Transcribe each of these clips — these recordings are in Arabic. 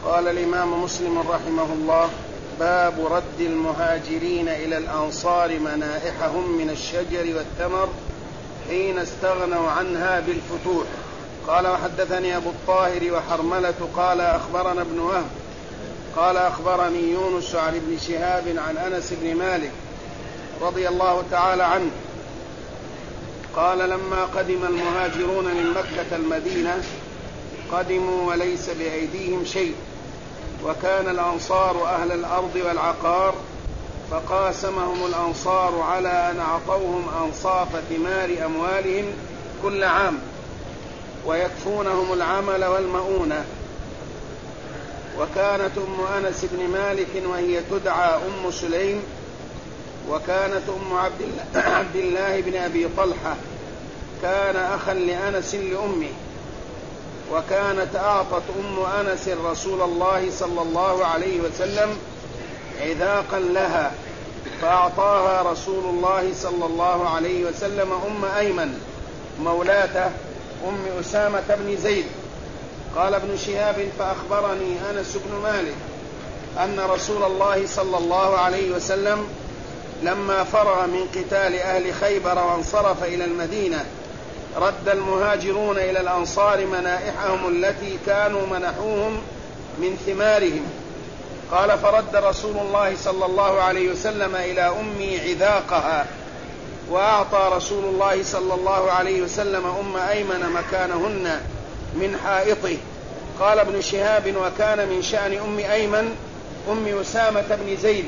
قال الإمام مسلم رحمه الله: باب رد المهاجرين إلى الأنصار منائحهم من الشجر والثمر حين استغنوا عنها بالفتوح. قال: وحدثني أبو الطاهر وحرملة قال أخبرنا ابن وهب قال أخبرني يونس عن ابن شهاب عن أنس بن مالك رضي الله تعالى عنه قال: لما قدم المهاجرون من مكة المدينة قدموا وليس بأيديهم شيء، وكان الأنصار أهل الأرض والعقار، فقاسمهم الأنصار على أن أعطوهم أنصاف ثمار أموالهم كل عام ويكفونهم العمل والمؤونة. وكانت أم أنس بن مالك وهي تدعى أم سليم، وكانت أم عبد الله بن أبي طلحة كان أخا لأنس لأمه، وكانت أعطت أم أنس رسول الله صلى الله عليه وسلم عذاقا لها، فأعطاها رسول الله صلى الله عليه وسلم أم أيمن مولاته أم أسامة بن زيد. قال ابن شهاب: فأخبرني أنس بن مالك أن رسول الله صلى الله عليه وسلم لما فرغ من قتال أهل خيبر وانصرف إلى المدينة رد المهاجرون إلى الأنصار منائحهم التي كانوا منحوهم من ثمارهم. قال: فرد رسول الله صلى الله عليه وسلم إلى أمي عذاقها، وأعطى رسول الله صلى الله عليه وسلم أم أيمن مكانهن من حائطه. قال ابن شهاب: وكان من شأن أم أيمن أم أسامة بن زيد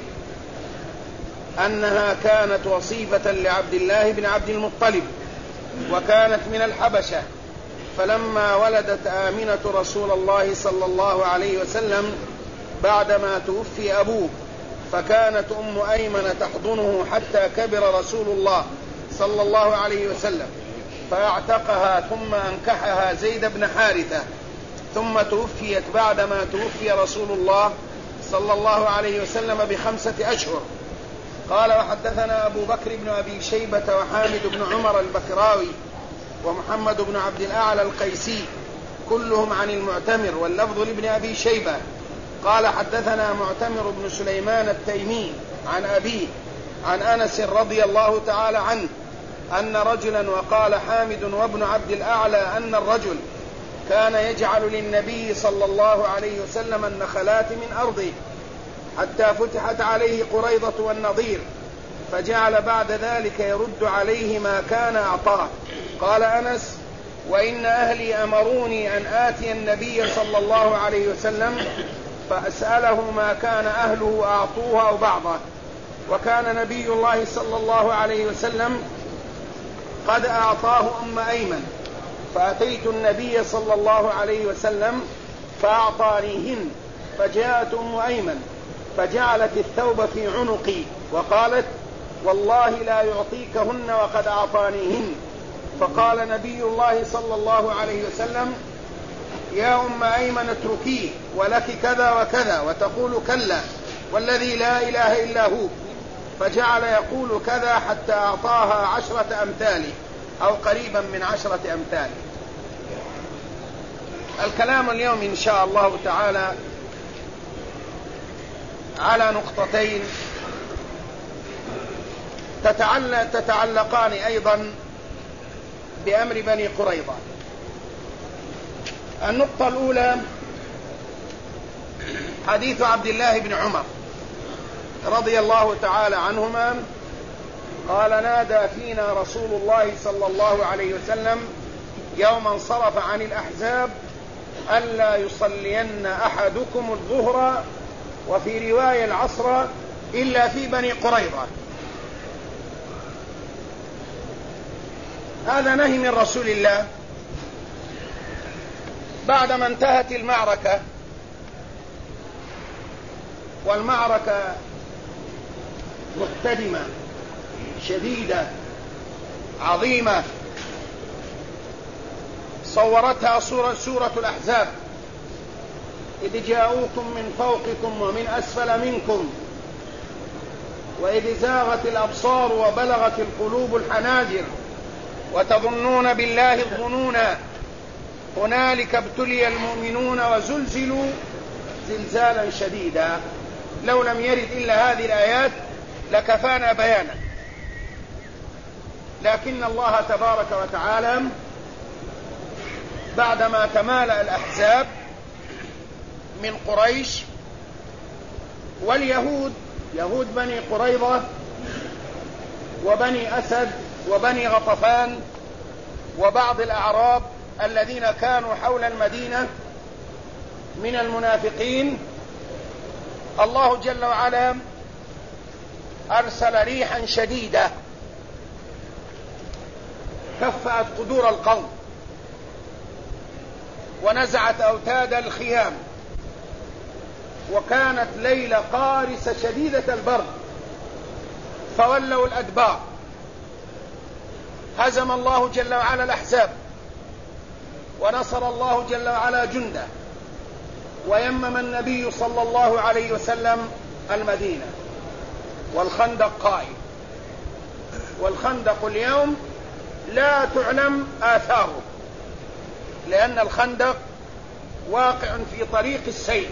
أنها كانت وصيفة لعبد الله بن عبد المطلب، وكانت من الحبشة، فلما ولدت آمنة رسول الله صلى الله عليه وسلم بعدما توفي أبوه، فكانت أم أيمن تحضنه حتى كبر رسول الله صلى الله عليه وسلم، فاعتقها ثم أنكحها زيد بن حارثة، ثم توفيت بعدما توفي رسول الله صلى الله عليه وسلم ب5 أشهر. قال: وحدثنا أبو بكر بن أبي شيبة وحامد بن عمر البكراوي ومحمد بن عبد الأعلى القيسي كلهم عن المعتمر، واللفظ لابن أبي شيبة. قال: حدثنا معتمر بن سليمان التيمي عن أبيه عن أنس رضي الله تعالى عنه أن رجلا، وقال حامد وابن عبد الأعلى أن الرجل كان يجعل للنبي صلى الله عليه وسلم النخلات من أرضه حتى فتحت عليه قريضة والنضير، فجعل بعد ذلك يرد عليه ما كان أعطاه. قال أنس: وإن أهلي أمروني أن آتي النبي صلى الله عليه وسلم فأسأله ما كان أهله أعطوه أو بعضه، وكان نبي الله صلى الله عليه وسلم قد أعطاه أم أيمن، فأتيت النبي صلى الله عليه وسلم فأعطانيهن، فجاءت أم أيمن فجعلت الثوب في عنقي وقالت: والله لا يعطيكهن وقد أعطانيهن. فقال نبي الله صلى الله عليه وسلم: يا أم أيمن اتركيه، ولك كذا وكذا، وتقول كلا والذي لا إله إلا هو. فجعل يقول كذا حتى أعطاها 10 أمثاله أو قريبا من 10 أمثاله. الكلام اليوم إن شاء الله تعالى على نقطتين تتعلقان أيضا بأمر بني قريظة. النقطة الأولى حديث عبد الله بن عمر رضي الله تعالى عنهما قال: نادى فينا رسول الله صلى الله عليه وسلم يوم انصرف عن الأحزاب ألا يصلين أحدكم الظهر، وفي رواية العصر، إلا في بني قريظة. هذا نهي من رسول الله بعدما انتهت المعركة، والمعركة محتدمة شديدة عظيمة صورتها سورة الأحزاب: إذ جاءوكم من فوقكم ومن أسفل منكم وإذ زاغت الأبصار وبلغت القلوب الحناجر وتظنون بالله الظنونا هنالك ابتلي المؤمنون وزلزلوا زلزالا شديدا. لو لم يرد إلا هذه الآيات لكفانا بيانا، لكن الله تبارك وتعالى بعدما تمالأ الأحزاب من قريش واليهود، يهود بني قريظة وبني أسد وبني غطفان وبعض الأعراب الذين كانوا حول المدينة من المنافقين، الله جل وعلا أرسل ريحا شديدة كفأت قدور القوم ونزعت أوتاد الخيام، وكانت ليلة قارسة شديدة البرد، فولوا الأدبار. هزم الله جل وعلا الأحزاب، ونصر الله جل وعلا جنده، ويمم النبي صلى الله عليه وسلم المدينة، والخندق قائم. والخندق اليوم لا تعلم آثاره، لأن الخندق واقع في طريق السيل،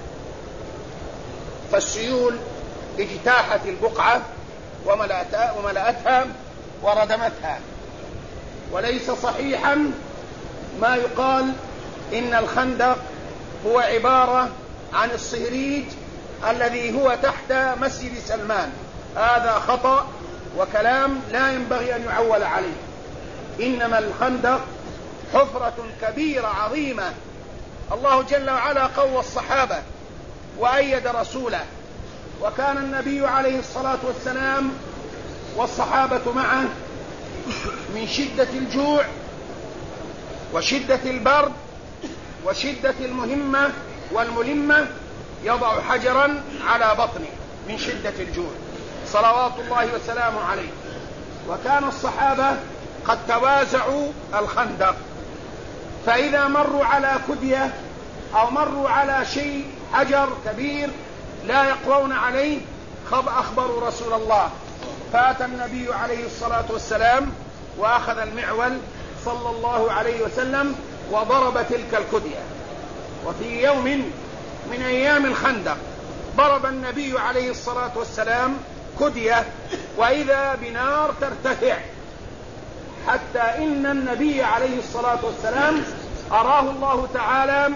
فالسيول اجتاحت البقعة وملأتها وردمتها. وليس صحيحا ما يقال إن الخندق هو عبارة عن الصهريج الذي هو تحت مسجد سلمان، هذا خطأ وكلام لا ينبغي أن يعول عليه. إنما الخندق حفرة كبيرة عظيمة، الله جل وعلا قوى الصحابة وأيد رسوله، وكان النبي عليه الصلاة والسلام والصحابة معه من شدة الجوع وشدة البرد وشدة المهمة والملمة يضع حجرا على بطنه من شدة الجوع صلوات الله وسلامه عليه. وكان الصحابة قد توازعوا الخندق، فإذا مروا على كدية أو مروا على شيء حجر كبير لا يقوون عليه أخبروا رسول الله، فأتى النبي عليه الصلاة والسلام وأخذ المعول صلى الله عليه وسلم وضرب تلك الكدية. وفي يوم من أيام الخندق ضرب النبي عليه الصلاة والسلام كدية، وإذا بنار ترتفع، حتى إن النبي عليه الصلاة والسلام أراه الله تعالى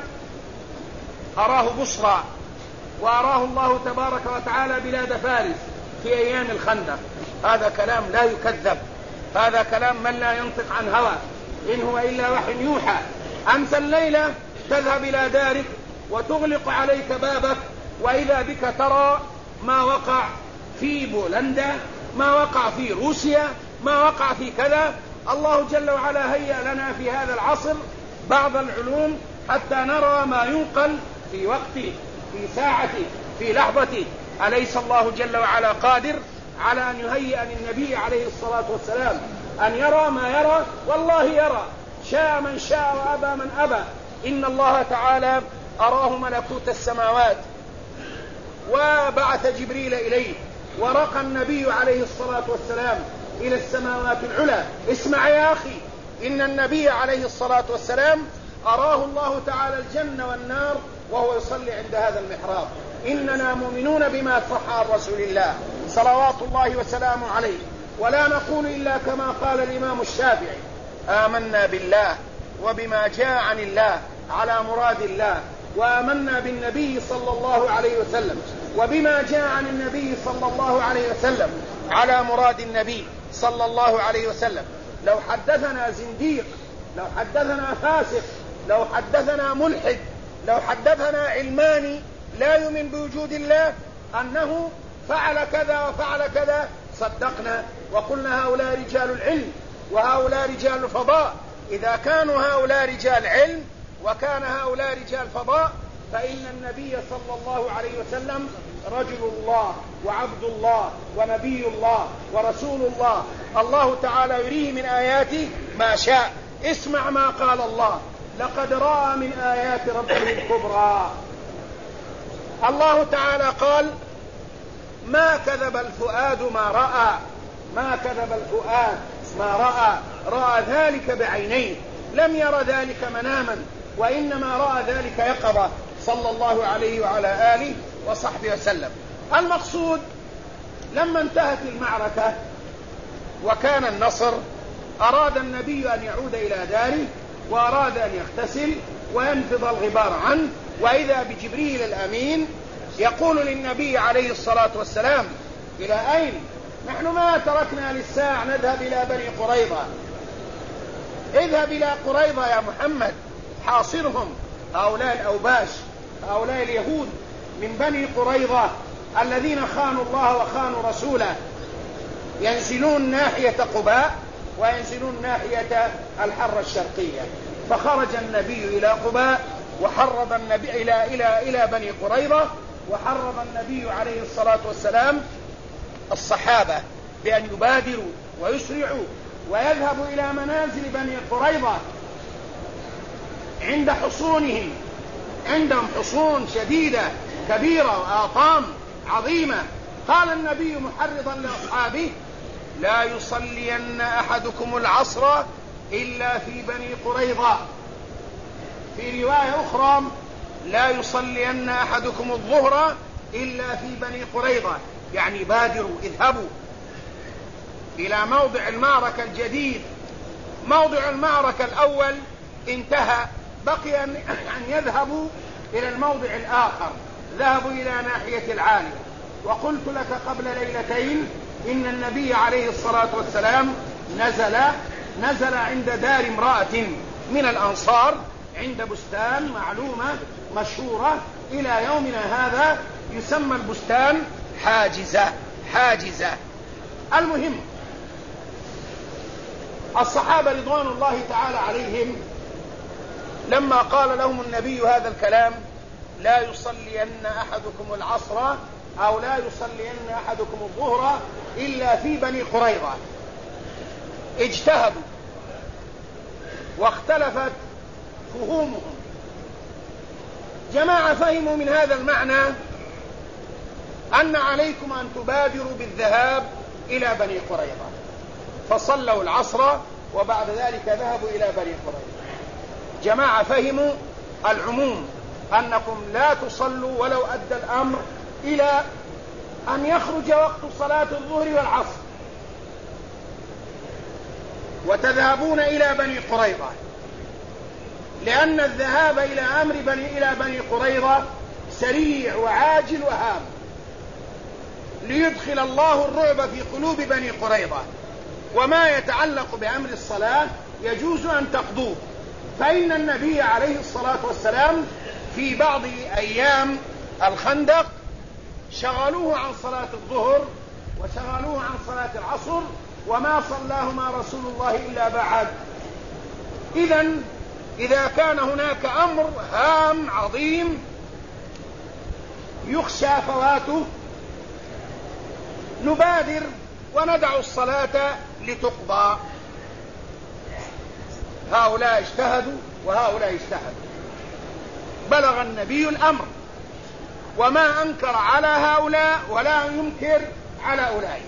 بصرى، وأراه الله تبارك وتعالى بلاد فارس في أيام الخندق. هذا كلام لا يكذب، هذا كلام من لا ينطق عن هوى، إن هو إلا وحي يوحى. أمس الليلة تذهب إلى دارك وتغلق عليك بابك، وإذا بك ترى ما وقع في بولندا، ما وقع في روسيا، ما وقع في كذا. الله جل وعلا هيأ لنا في هذا العصر بعض العلوم حتى نرى ما ينقل في وقته، في ساعته، في لحظته. أليس الله جل وعلا قادر على أن يهيئ للنبي عليه الصلاة والسلام أن يرى ما يرى؟ والله يرى، شاء من شاء وأبى من أبى. إن الله تعالى أراه ملكوت السماوات وبعث جبريل إليه، ورقى النبي عليه الصلاة والسلام إلى السماوات العلى. اسمع يا أخي، إن النبي عليه الصلاة والسلام أراه الله تعالى الجنة والنار وهو يصلي عند هذا المحراب. إننا مؤمنون بما صح عن رسول الله صلوات الله وسلامه عليه، ولا نقول إلا كما قال الإمام الشافعي: آمنا بالله وبما جاء عن الله على مراد الله، وآمنا بالنبي صلى الله عليه وسلم وبما جاء عن النبي صلى الله عليه وسلم على مراد النبي صلى الله عليه وسلم. لو حدثنا زنديق، لو حدثنا فاسق، لو حدثنا ملحد، لو حدثنا علماني لا يؤمن بوجود الله أنه فعل كذا وفعل كذا صدقنا وقلنا هؤلاء رجال العلم وهؤلاء رجال الفضاء. إذا كانوا هؤلاء رجال علم وكان هؤلاء رجال فضاء، فإن النبي صلى الله عليه وسلم رجل الله وعبد الله ونبي الله ورسول الله. الله تعالى يريه من آياته ما شاء. اسمع ما قال الله: لقد رأى من آيات ربه الكبرى. الله تعالى قال: ما كذب الفؤاد ما رأى، ما كذب الفؤاد ما رأى، رأى ذلك بعينيه، لم ير ذلك مناما، وإنما رأى ذلك يقظة. صلى الله عليه وعلى آله وصحبه وسلم. المقصود لما انتهت المعركة وكان النصر، أراد النبي أن يعود إلى داره وأراد أن يغتسل وينفض الغبار عنه، وإذا بجبريل الأمين يقول للنبي عليه الصلاة والسلام: إلى أين؟ نحن ما تركنا للساعة، نذهب إلى بني قريظة. اذهب إلى قريظة يا محمد، حاصرهم، هؤلاء الأوباش، هؤلاء اليهود من بني قريظة الذين خانوا الله وخانوا رسوله، ينزلون ناحية قباء وينزلون ناحية الحرة الشرقية. فخرج النبي إلى قباء وحرض النبي إلى بني قريظة، وحرض النبي عليه الصلاة والسلام الصحابة بأن يبادروا ويسرعوا ويذهبوا إلى منازل بني قريظة عند حصونهم. عندهم حصون شديدة كبيرة وآطام عظيمة. قال النبي محرضا لأصحابه: لا يصلين أحدكم العصر إلا في بني قريظة. في رواية أخرى: لا يصلين أحدكم الظهر إلا في بني قريظة، يعني بادروا، اذهبوا إلى موضع المعركة الجديد. موضع المعركة الأول انتهى، بقي أن يذهبوا إلى الموضع الآخر. ذهبوا إلى ناحية العالية. وقلت لك قبل ليلتين إن النبي عليه الصلاة والسلام نزل عند دار امرأة من الأنصار، عند بستان معلومة مشهورة إلى يومنا هذا، يسمى البستان حاجزة. المهم، الصحابة رضوان الله تعالى عليهم لما قال لهم النبي هذا الكلام: لا يصلين أحدكم العصر أو لا يصلين أحدكم الظهر إلا في بني قريظة، اجتهدوا واختلفت فهومهم. جماعة فهموا من هذا المعنى أن عليكم أن تبادروا بالذهاب إلى بني قريظة، فصلوا العصر وبعد ذلك ذهبوا إلى بني قريظة. جماعة فهموا العموم، أنكم لا تصلوا ولو أدى الأمر إلى أن يخرج وقت صلاة الظهر والعصر، وتذهبون إلى بني قريظة، لأن الذهاب إلى بني قريظة سريع وعاجل وهام، ليدخل الله الرعب في قلوب بني قريظة. وما يتعلق بأمر الصلاة يجوز أن تقضوه، فإن النبي عليه الصلاة والسلام في بعض أيام الخندق شغلوه عن صلاة الظهر وشغلوه عن صلاة العصر، وما صلاهما رسول الله إلا بعد. إذا كان هناك أمر هام عظيم يخشى فواته، نبادر وندع الصلاة لتقضى. هؤلاء اجتهدوا وهؤلاء اجتهدوا، بلغ النبي الأمر وما أنكر على هؤلاء ولا ينكر على أولئك،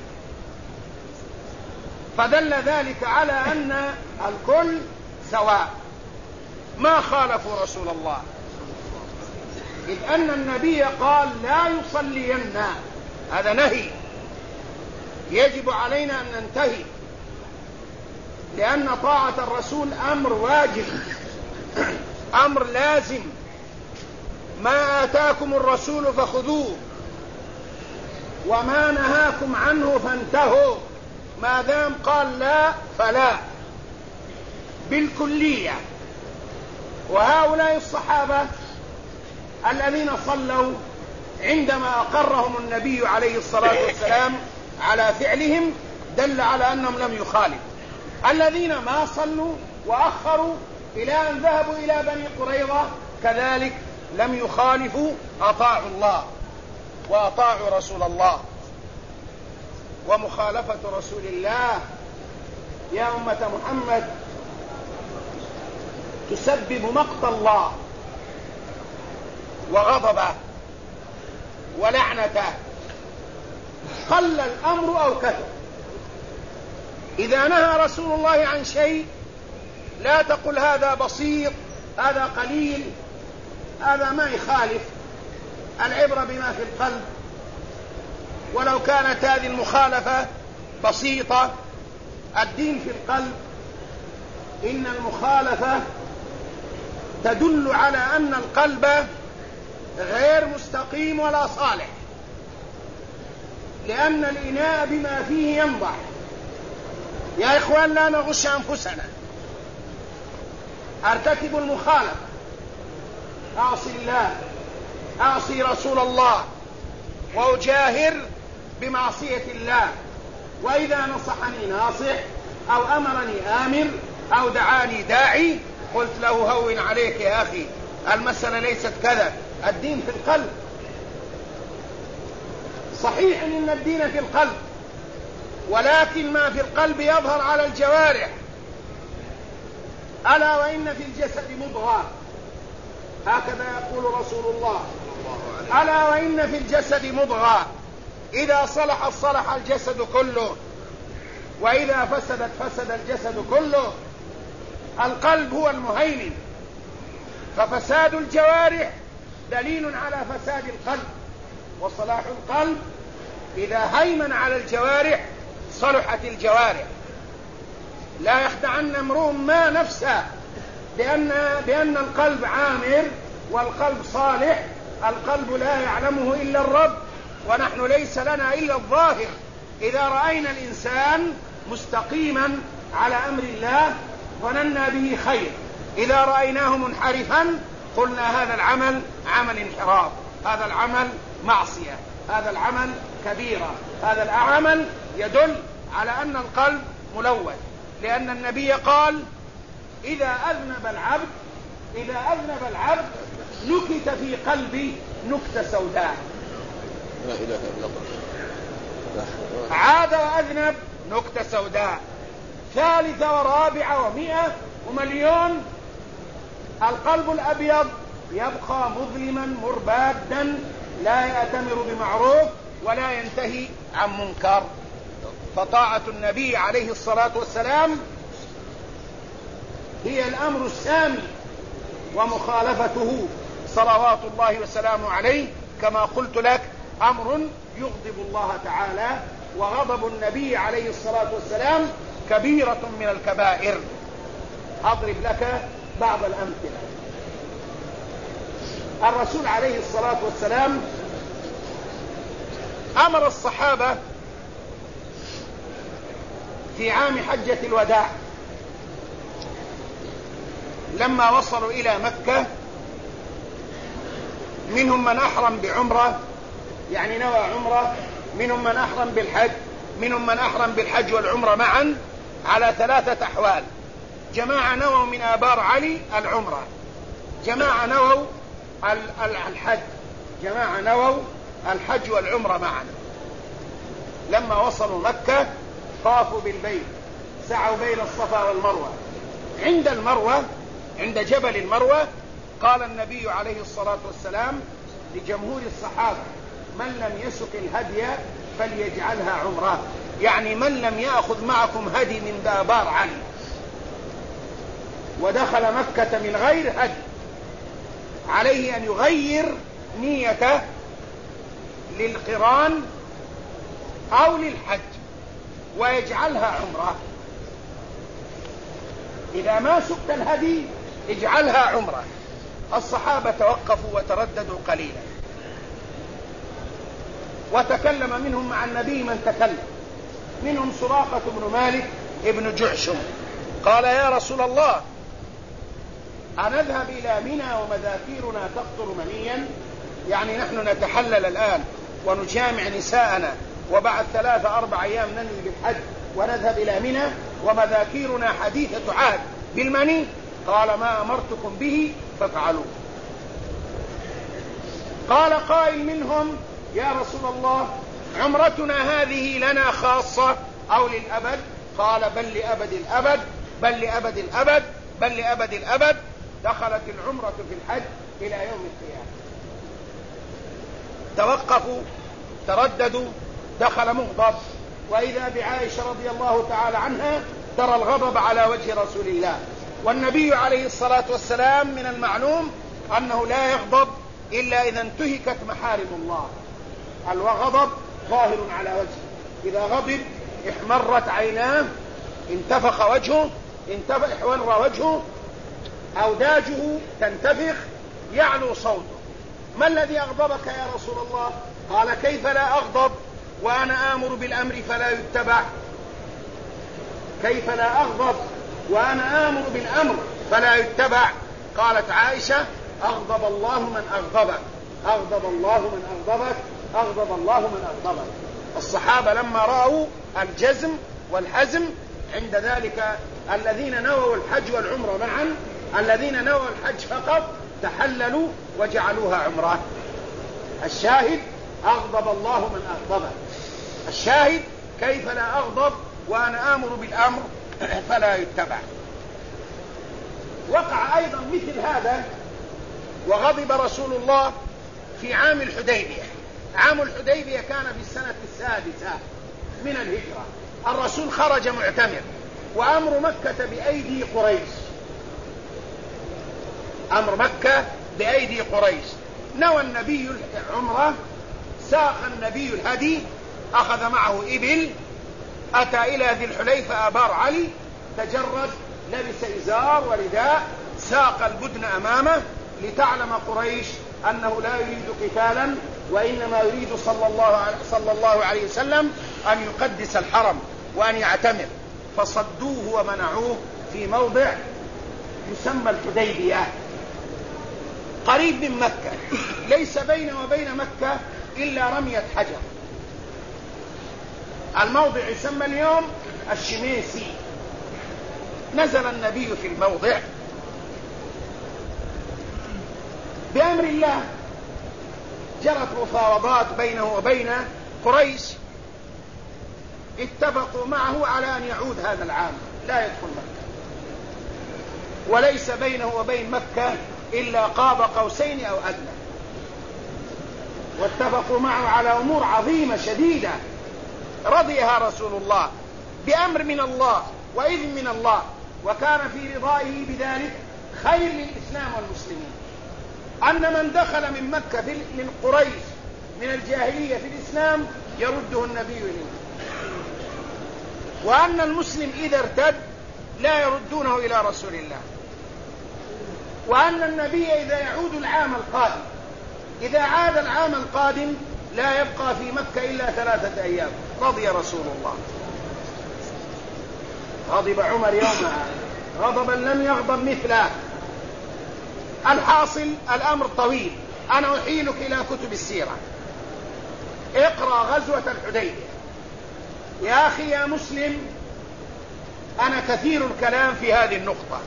فدل ذلك على أن الكل سواء، ما خالفوا رسول الله، إذ أن النبي قال: لا يصلين. هذا نهي يجب علينا أن ننتهي، لأن طاعة الرسول أمر واجب، أمر لازم. ما آتاكم الرسول فخذوه وما نهاكم عنه فانتهوا. ما دام قال لا فلا بالكلية. وهؤلاء الصحابة الذين صلوا عندما أقرهم النبي عليه الصلاة والسلام على فعلهم دل على أنهم لم يخالفوا. الذين ما صلوا وأخروا إلى أن ذهبوا إلى بني قريظة كذلك لم يخالفوا، أطاعوا الله وأطاعوا رسول الله. ومخالفة رسول الله يا أمة محمد تسبب مقت الله وغضبه ولعنته، قل الأمر أو كثر. إذا نهى رسول الله عن شيء لا تقل هذا بسيط، هذا قليل، هذا ما يخالف، العبرة بما في القلب. ولو كانت هذه المخالفة بسيطة، الدين في القلب، إن المخالفة تدل على أن القلب غير مستقيم ولا صالح، لأن الإناء بما فيه ينضح. يا إخوان لا نغش أنفسنا، أرتكب المخالفة، أعصي الله، أعصي رسول الله، وأجاهر بمعصية الله، وإذا نصحني ناصح أو أمرني آمر أو دعاني داعي قلت له هون عليك يا أخي، المسألة ليست كذا، الدين في القلب. صحيح إن الدين في القلب، ولكن ما في القلب يظهر على الجوارح. ألا وإن في الجسد مضغة، هكذا يقول رسول الله، ألا وإن في الجسد مضغة إذا صلحت صلح الجسد كله، وإذا فسدت فسد الجسد كله. القلب هو المهيمن، ففساد الجوارح دليل على فساد القلب، وصلاح القلب إذا هيمن على الجوارح صلحت الجوارح. لا يخدعن امرؤ ما نفسه بأن القلب عامر والقلب صالح. القلب لا يعلمه إلا الرب، ونحن ليس لنا إلا الظاهر. إذا رأينا الإنسان مستقيما على أمر الله ظننا به خير، إذا رأيناه منحرفا قلنا هذا العمل عمل انحراف، هذا العمل معصية، هذا العمل كبيرة، هذا العمل يدل على أن القلب ملوث. لأن النبي قال إذا أذنب العبد نكت في قلبي نكتة سوداء. لا إله إلا الله. عاد وأذنب نكتة سوداء، ثالثة ورابعة ومئة ومليون. القلب الأبيض يبقى مظلما مربادا، لا يأتمر بمعروف ولا ينتهي عن منكر. فطاعة النبي عليه الصلاة والسلام هي الأمر السامي، ومخالفته صلوات الله وسلامه عليه كما قلت لك أمر يغضب الله تعالى، وغضب النبي عليه الصلاة والسلام كبيرة من الكبائر. أضرب لك بعض الأمثلة. الرسول عليه الصلاة والسلام أمر الصحابة في عام حجة الوداع لما وصلوا إلى مكة، منهم من أحرم بعمرة يعني نوى عمرة، منهم من أحرم بالحج، منهم من أحرم بالحج والعمرة معا على 3 أحوال. جماعة نووا من آبار علي العمرة، جماعة نووا الحج، جماعة نووا الحج والعمرة معا. لما وصلوا مكة طافوا بالبيت، سعوا بين الصفا والمروة. عند المروة، عند جبل المروة، قال النبي عليه الصلاة والسلام لجمهور الصحابة من لم يسق الهدي فليجعلها عمره، يعني من لم يأخذ معكم هدي من آبار علي ودخل مكة من غير هدي عليه أن يغير نيته للقران أو للحج ويجعلها عمره. إذا ما سقت الهدي اجعلها عمره. الصحابة توقفوا وترددوا قليلا، وتكلم منهم مع النبي من تكلم، منهم سراقة بن مالك ابن جعشم، قال يا رسول الله أنذهب إلى منى ومذاكيرنا تقطر منيا، يعني نحن نتحلل الآن ونجامع نساءنا وبعد 3-4 أيام ننوي بالحج ونذهب إلى منى ومذاكيرنا حديثة عهد بالمني؟ قال ما أمرتكم به فافعلوا. قال قائل منهم يا رسول الله عمرتنا هذه لنا خاصة أو للأبد؟ قال بل لأبد الأبد، بل لأبد الأبد، بل لأبد الأبد. دخلت العمرة في الحج إلى يوم القيامة. توقفوا ترددوا، دخل مغضب، وإذا بعائشة رضي الله تعالى عنها ترى الغضب على وجه رسول الله. والنبي عليه الصلاة والسلام من المعلوم أنه لا يغضب إلا إذا انتهكت محارم الله. الغضب ظاهر على وجهه، إذا غضب احمرت عيناه، انتفخ وجهه، احور وجهه، أوداجه تنتفخ، يعلو صوته. ما الذي أغضبك يا رسول الله؟ قال: كيف لا أغضب وأنا آمر بالأمر فلا يتبع؟ كيف لا أغضب وأنا آمر بالأمر فلا يتبع؟ قالت عائشة: أغضب الله من أغضبك، أغضب الله من أغضبك، أغضب الله من أغضبك. الصحابة لما رأوا الجزم والحزم عند ذلك، الذين نووا الحج والعمرة معا، الذين نووا الحج فقط تحللوا وجعلوها عمرة. الشاهد: أغضب الله من أغضبك. الشاهد: كيف لا أغضب وأنا آمر بالأمر فلا يتبع. وقع أيضا مثل هذا وغضب رسول الله في عام الحديبية. عام الحديبية كان في السنة 6 من الهجرة. الرسول خرج معتمر، وأمر مكة بأيدي قريش، أمر مكة بأيدي قريش. نوى النبي العمرة، ساق النبي الهدي، أخذ معه إبل، أتى إلى ذي الحليفة أبار علي، تجرد، لبس إزار ورداء، ساق البدن أمامه لتعلم قريش أنه لا يريد قتالا، وإنما يريد صلى الله عليه وسلم أن يقدس الحرم وأن يعتمر. فصدوه ومنعوه في موضع يسمى الحديبية، قريب من مكة، ليس بينه وبين مكة إلا رمية حجر. الموضع يسمى اليوم الشميسي. نزل النبي في الموضع بأمر الله، جرت مفاوضات بينه وبين قريش، اتفقوا معه على أن يعود هذا العام لا يدخل مكة، وليس بينه وبين مكة إلا قاب قوسين أو أدنى. واتفقوا معه على أمور عظيمة شديدة رضيها رسول الله بأمر من الله وإذن من الله، وكان في رضائه بذلك خير للإسلام والمسلمين. أن من دخل من مكة من قريش من الجاهلية في الإسلام يرده النبي إليه، وأن المسلم إذا ارتد لا يردونه إلى رسول الله، وأن النبي إذا يعود العام القادم، إذا عاد العام القادم لا يبقى في مكة إلا 3 أيام. رضي رسول الله. غضب عمر يومها غضبا لم يغضب مثله. الحاصل الأمر طويل، أنا أحيلك إلى كتب السيرة، اقرأ غزوة الحديبية. يا أخي يا مسلم، أنا كثير الكلام في هذه النقطة،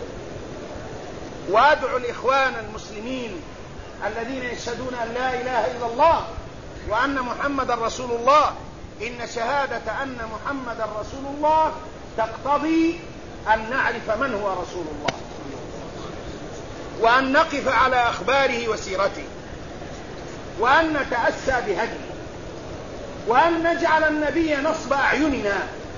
وأدعو الإخوان المسلمين الذين يشهدون أن لا إله إلا الله وأن محمد رسول الله، إن شهادة أن محمد رسول الله تقتضي أن نعرف من هو رسول الله، وأن نقف على أخباره وسيرته، وأن نتأسى بهديه، وأن نجعل النبي نصب أعيننا،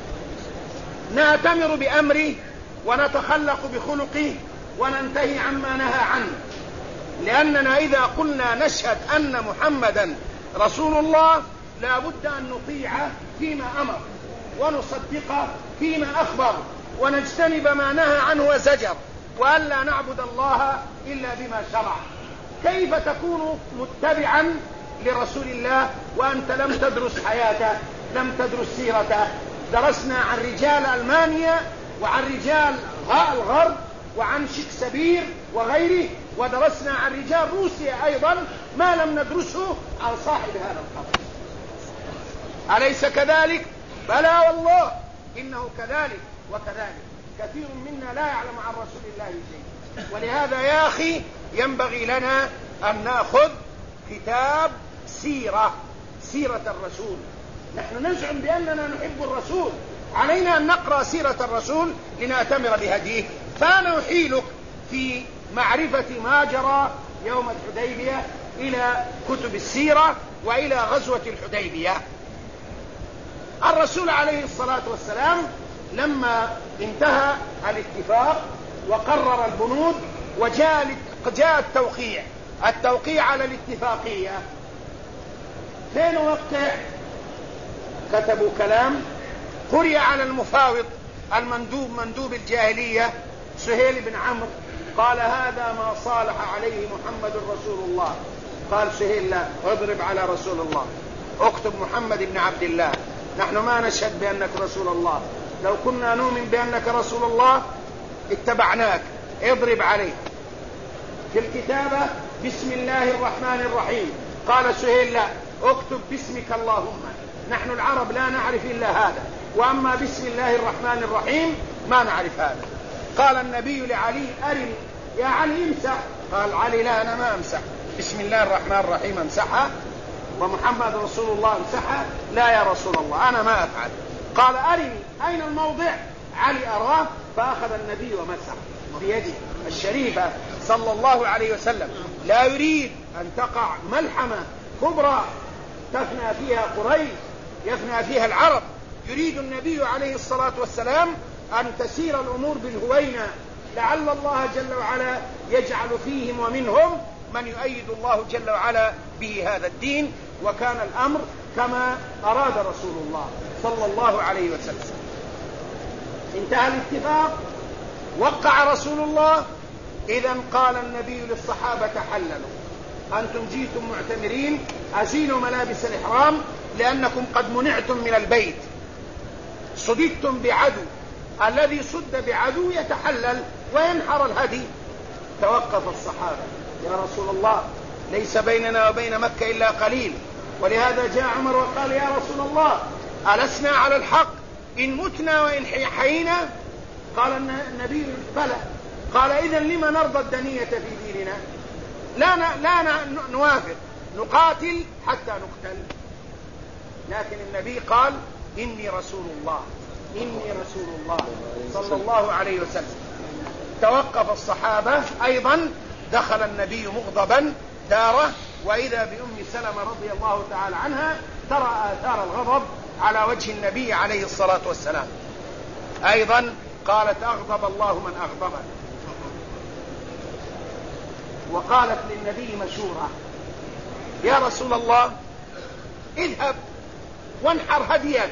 نأتمر بأمره ونتخلق بخلقه وننتهي عما نهى عنه. لأننا إذا قلنا نشهد أن محمدا رسول الله لا بد أن نطيعه فيما أمر، ونصدقه فيما أخبر، ونجتنب ما نهى عنه وزجر، وألا نعبد الله إلا بما شرع. كيف تكون متبعا لرسول الله وأنت لم تدرس حياته، لم تدرس سيرته؟ درسنا عن رجال ألمانيا وعن رجال الغرب وعن شكسبير وغيره، ودرسنا عن رجال روسيا أيضا ما لم ندرسه عن صاحب هذا القبر. أليس كذلك؟ بلى والله إنه كذلك وكذلك. كثير منا لا يعلم عن رسول الله شيء. ولهذا يا أخي ينبغي لنا أن نأخذ كتاب سيرة الرسول. نحن نزعم بأننا نحب الرسول، علينا أن نقرأ سيرة الرسول لنأتمر بهديه. فأنا أحيلك في معرفة ما جرى يوم الحديبية إلى كتب السيرة وإلى غزوة الحديبية. الرسول عليه الصلاة والسلام لما انتهى الاتفاق وقرر البنود وجاء جاء التوقيع على الاتفاقية، فين وقع؟ كتبوا كلام قرئ على المفاوض مندوب الجاهلية سهيل بن عمرو، قال هذا ما صالح عليه محمد رسول الله. قال سهيل لا، اضرب على رسول الله، اكتب محمد بن عبد الله، نحن ما نشهد بأنك رسول الله، لو كنا نؤمن بأنك رسول الله اتبعناك، اضرب عليه. في الكتابة بسم الله الرحمن الرحيم، قال سهيل لا، اكتب باسمك اللهم، نحن العرب لا نعرف إلا هذا، وأما بسم الله الرحمن الرحيم ما نعرف هذا. قال النبي لعلي أرني يا علي امسح، قال علي لا أنا ما امسح، بسم الله الرحمن الرحيم امسحها ومحمد رسول الله امسحها، لا يا رسول الله أنا ما أفعل. قال أرني أين الموضع؟ علي أراه، فأخذ النبي ومسح بيده الشريفة صلى الله عليه وسلم. لا يريد أن تقع ملحمة كبرى تفنى فيها قريش، يفنى فيها العرب، يريد النبي عليه الصلاة والسلام أن تسير الأمور بالهوينة، لعل الله جل وعلا يجعل فيهم ومنهم من يؤيد الله جل وعلا به هذا الدين. وكان الأمر كما أراد رسول الله صلى الله عليه وسلم. انتهى الاتفاق، وقع رسول الله. إذن قال النبي للصحابة تحللوا، أنتم جئتم معتمرين، أزيلوا ملابس الإحرام لأنكم قد منعتم من البيت، صددتم بعدو، الذي صد بعدو يتحلل وينحر الهدي. توقف الصحابة، يا رسول الله ليس بيننا وبين مكة إلا قليل، ولهذا جاء عمر وقال يا رسول الله ألسنا على الحق إن متنا وإن حيينا؟ قال النبي بلى. قال إذن لما نرضى الدنية في ديننا؟ لا نوافق، نقاتل حتى نقتل. لكن النبي قال إني رسول الله، إني رسول الله صلى الله عليه وسلم. توقف الصحابة أيضا، دخل النبي مغضبا داره، وإذا بأم سلمة رضي الله تعالى عنها ترى آثار الغضب على وجه النبي عليه الصلاة والسلام. أيضا قالت أغضب الله من أغضبه، وقالت للنبي مشورة، يا رسول الله اذهب وانحر هديك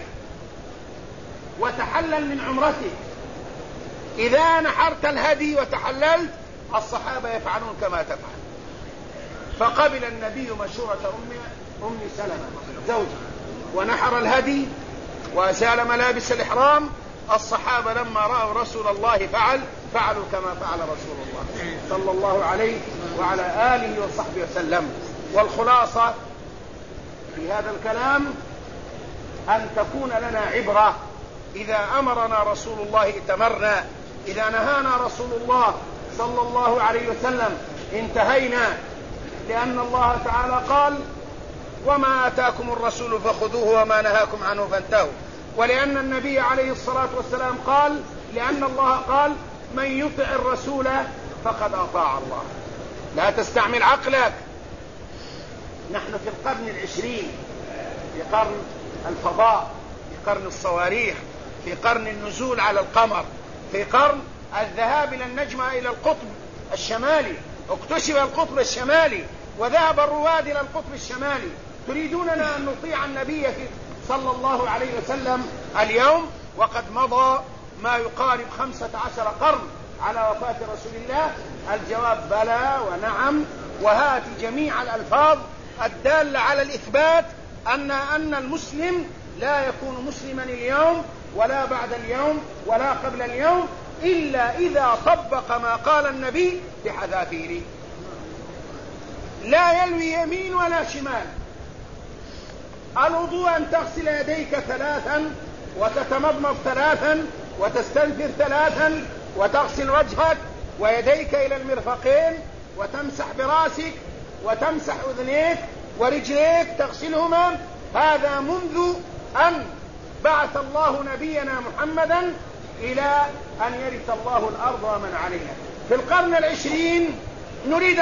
وتحلل من عمرتك، إذا نحرت الهدي وتحللت الصحابة يفعلون كما تفعل. فقبل النبي مشورة أم سلمة زوجه، ونحر الهدي وأزال ملابس الإحرام. الصحابة لما رأوا رسول الله فعلوا كما فعل رسول الله صلى الله عليه وعلى آله وصحبه وسلم. والخلاصة في هذا الكلام أن تكون لنا عبرة، إذا أمرنا رسول الله ائتمرنا، إذا نهانا رسول الله صلى الله عليه وسلم انتهينا، لأن الله تعالى قال وما آتاكم الرسول فخذوه وما نهاكم عنه فانتهوا، ولأن النبي عليه الصلاة والسلام قال، لأن الله قال من يطع الرسول فقد أطاع الله. لا تستعمل عقلك. نحن في القرن العشرين، في قرن الفضاء، في قرن الصواريخ، في قرن النزول على القمر، في قرن الذهاب إلى النجمة إلى القطب الشمالي، اكتشف القطب الشمالي وذهب الرواد إلى القطب الشمالي. تريدوننا أن نطيع النبي صلى الله عليه وسلم اليوم وقد مضى ما يقارب 15 قرن على وفاة رسول الله؟ الجواب بلى ونعم، وهات جميع الألفاظ الدالة على الإثبات أن المسلم لا يكون مسلما اليوم ولا بعد اليوم ولا قبل اليوم إلا إذا طبق ما قال النبي بحذافيره. لا يلوي يمين ولا شمال. الوضوء أن تغسل يديك 3 وتتمضمض 3 وتستنثر 3 وتغسل وجهك ويديك إلى المرفقين وتمسح براسك وتمسح أذنيك ورجليك تغسلهما. هذا منذ أن بعث الله نبينا محمدا إلى أن يرث الله الأرض ومن عليها. في القرن العشرين نريد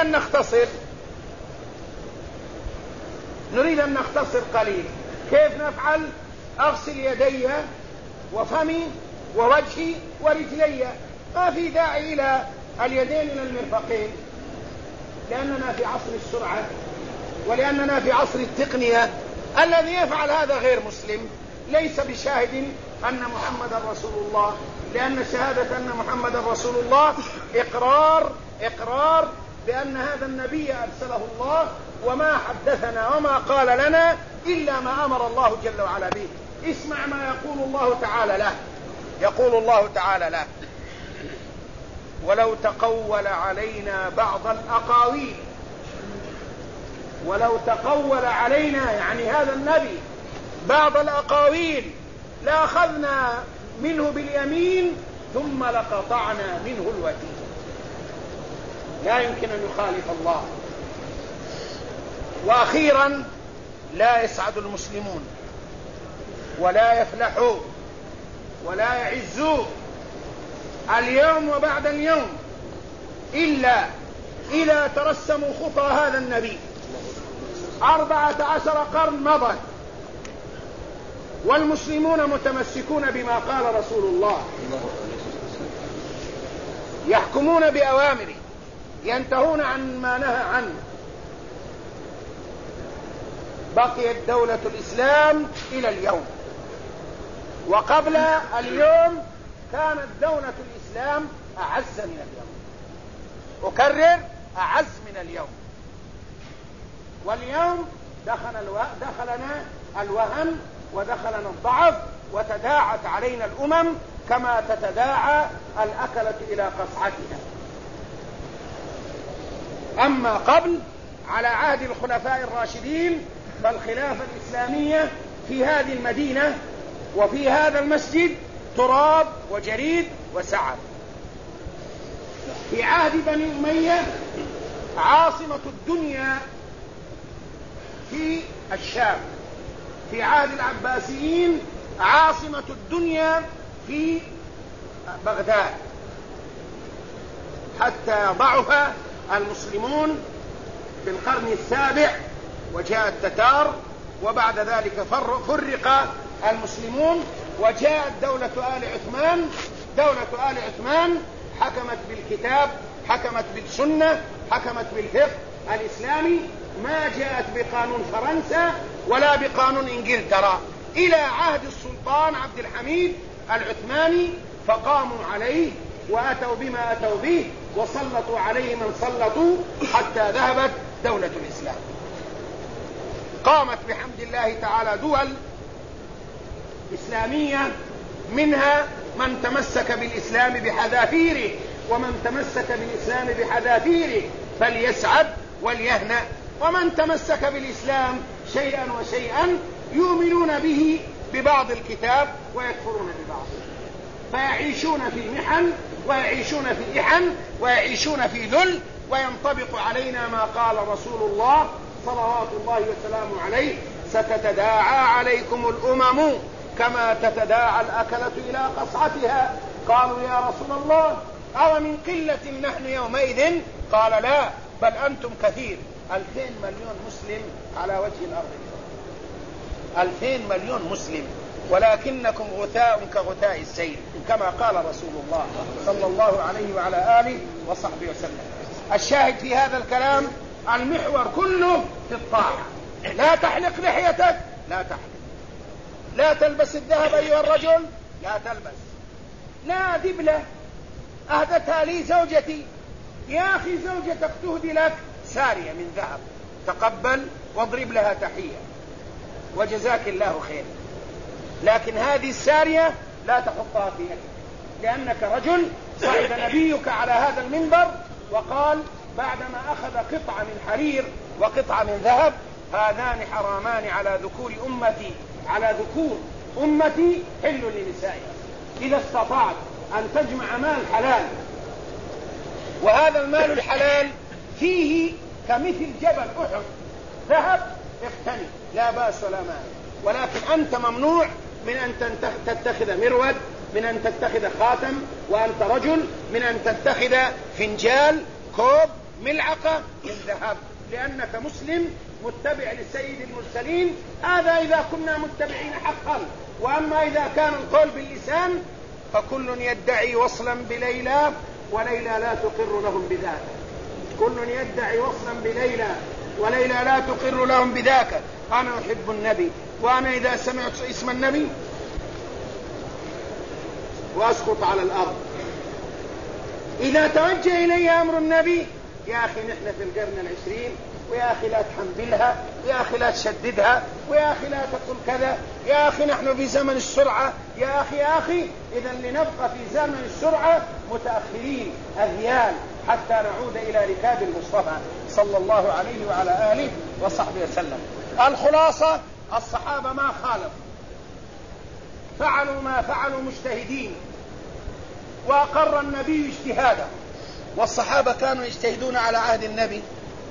أن نختصر قليل. كيف نفعل؟ أغسل يدي وفمي ووجهي ورجلي، ما في داعي إلى اليدين إلى المرفقين. لأننا في عصر السرعة ولأننا في عصر التقنية. الذي يفعل هذا غير مسلم، ليس بشاهد أن محمد رسول الله، لأن شهادة أن محمد رسول الله إقرار بأن هذا النبي أرسله الله، وما حدثنا وما قال لنا إلا ما أمر الله جل وعلا به. اسمع ما يقول الله تعالى له. يقول الله تعالى له: ولو تقول علينا بعض الأقاويل. ولو تقول علينا يعني هذا النبي بعض الأقاويل لأخذنا منه باليمين ثم لقطعنا منه الوتين. لا يمكن أن يخالف الله. وأخيرا، لا يسعد المسلمون ولا يفلحوا ولا يعزوا اليوم وبعد اليوم إلا إذا ترسموا خطى هذا النبي. 14 قرن مضى والمسلمون متمسكون بما قال رسول الله، يحكمون بأوامره، ينتهون عن ما نهى عنه. بقيت دولة الإسلام إلى اليوم، وقبل اليوم كانت دولة الإسلام أعز من اليوم. أكرر: أعز من اليوم. واليوم دخلنا الوهن ودخلنا الضعف، وتداعت علينا الأمم كما تتداعى الأكلة إلى قصعتها. أما قبل على عهد الخلفاء الراشدين فالخلافة الإسلامية في هذه المدينة وفي هذا المسجد تراب وجريد وسعر. في عهد بني أمية عاصمة الدنيا في الشام. في عهد العباسيين عاصمة الدنيا في بغداد، حتى ضعف المسلمون في القرن السابع وجاء التتار، وبعد ذلك فرق المسلمون وجاءت دولة آل عثمان. دولة آل عثمان حكمت بالكتاب، حكمت بالسنة، حكمت بالفقه الإسلامي، ما جاءت بقانون فرنسا ولا بقانون إنجلترا، إلى عهد السلطان عبد الحميد العثماني، فقاموا عليه وأتوا بما أتوا به وسلطوا عليه من سلطوا حتى ذهبت دولة الإسلام. قامت بحمد الله تعالى دول إسلامية، منها من تمسك بالإسلام بحذافيره، ومن تمسك بالإسلام بحذافيره فليسعد وليهنأ، ومن تمسك بالإسلام شيئا وشيئا يؤمنون به ببعض الكتاب ويكفرون ببعض، فيعيشون في محن ويعيشون في إحن ويعيشون في ذل. وينطبق علينا ما قال رسول الله صلوات الله وسلامه عليه: ستتداعى عليكم الأمم كما تتداعى الأكلة إلى قصعتها. قالوا: يا رسول الله، أو من قلة نحن يومئذ؟ قال: لا، بل أنتم كثير. 2000 مليون مسلم على وجه الأرض، 2000 مليون مسلم، ولكنكم غثاء كغثاء السيل، كما قال رسول الله صلى الله عليه وعلى آله وصحبه وسلم. الشاهد في هذا الكلام المحور كله في الطاعة. لا تحلق لحيتك، لا تحلق. لا تلبس الذهب أيها الرجل، لا تلبس. لا دبلة أهدتها لي زوجتي، يا أخي زوجتك تهدي لك سارية من ذهب، تقبل واضرب لها تحية وجزاك الله خير، لكن هذه السارية لا تحطها في يدك، لأنك رجل. صعد نبيك على هذا المنبر وقال بعدما أخذ قطعة من حرير وقطعة من ذهب: هذان حرامان على ذكور أمتي، على ذكور أمتي حل لنسائها، إذا استطعت أن تجمع مال حلال، وهذا المال الحلال فيه كمثل جبل أحد ذهب، اقتني، لا بأس ولا مانع. ولكن أنت ممنوع من أن تتخذ مرود، من أن تتخذ خاتم وأنت رجل، من أن تتخذ فنجال، كوب، ملعقة من ذهب، لأنك مسلم متبع لسيد المرسلين. هذا إذا كنا متبعين حقا. وأما إذا كان القول باللسان فكل يدعي وصلا بليلى وليلى لا تقر لهم بذلك. كل يدعي وصلا بليلى وليلى لا تقر لهم بذاك. أنا أحب النبي، وأنا إذا سمعت اسم النبي وأسقط على الأرض. إذا توجه إلي أمر النبي، يا أخي نحن في القرن العشرين، ويا أخي لا تحملها، ويا أخي لا تشددها، ويا أخي لا تقول كذا، يا أخي نحن في زمن السرعة، يا أخي إذا لنبقى في زمن السرعة متأخرين أذيال حتى نعود إلى ركاب المصطفى صلى الله عليه وعلى آله وصحبه وسلم. الخلاصة: الصحابة ما خالفوا، فعلوا ما فعلوا مجتهدين، وأقر النبي اجتهاده. والصحابة كانوا يجتهدون على عهد النبي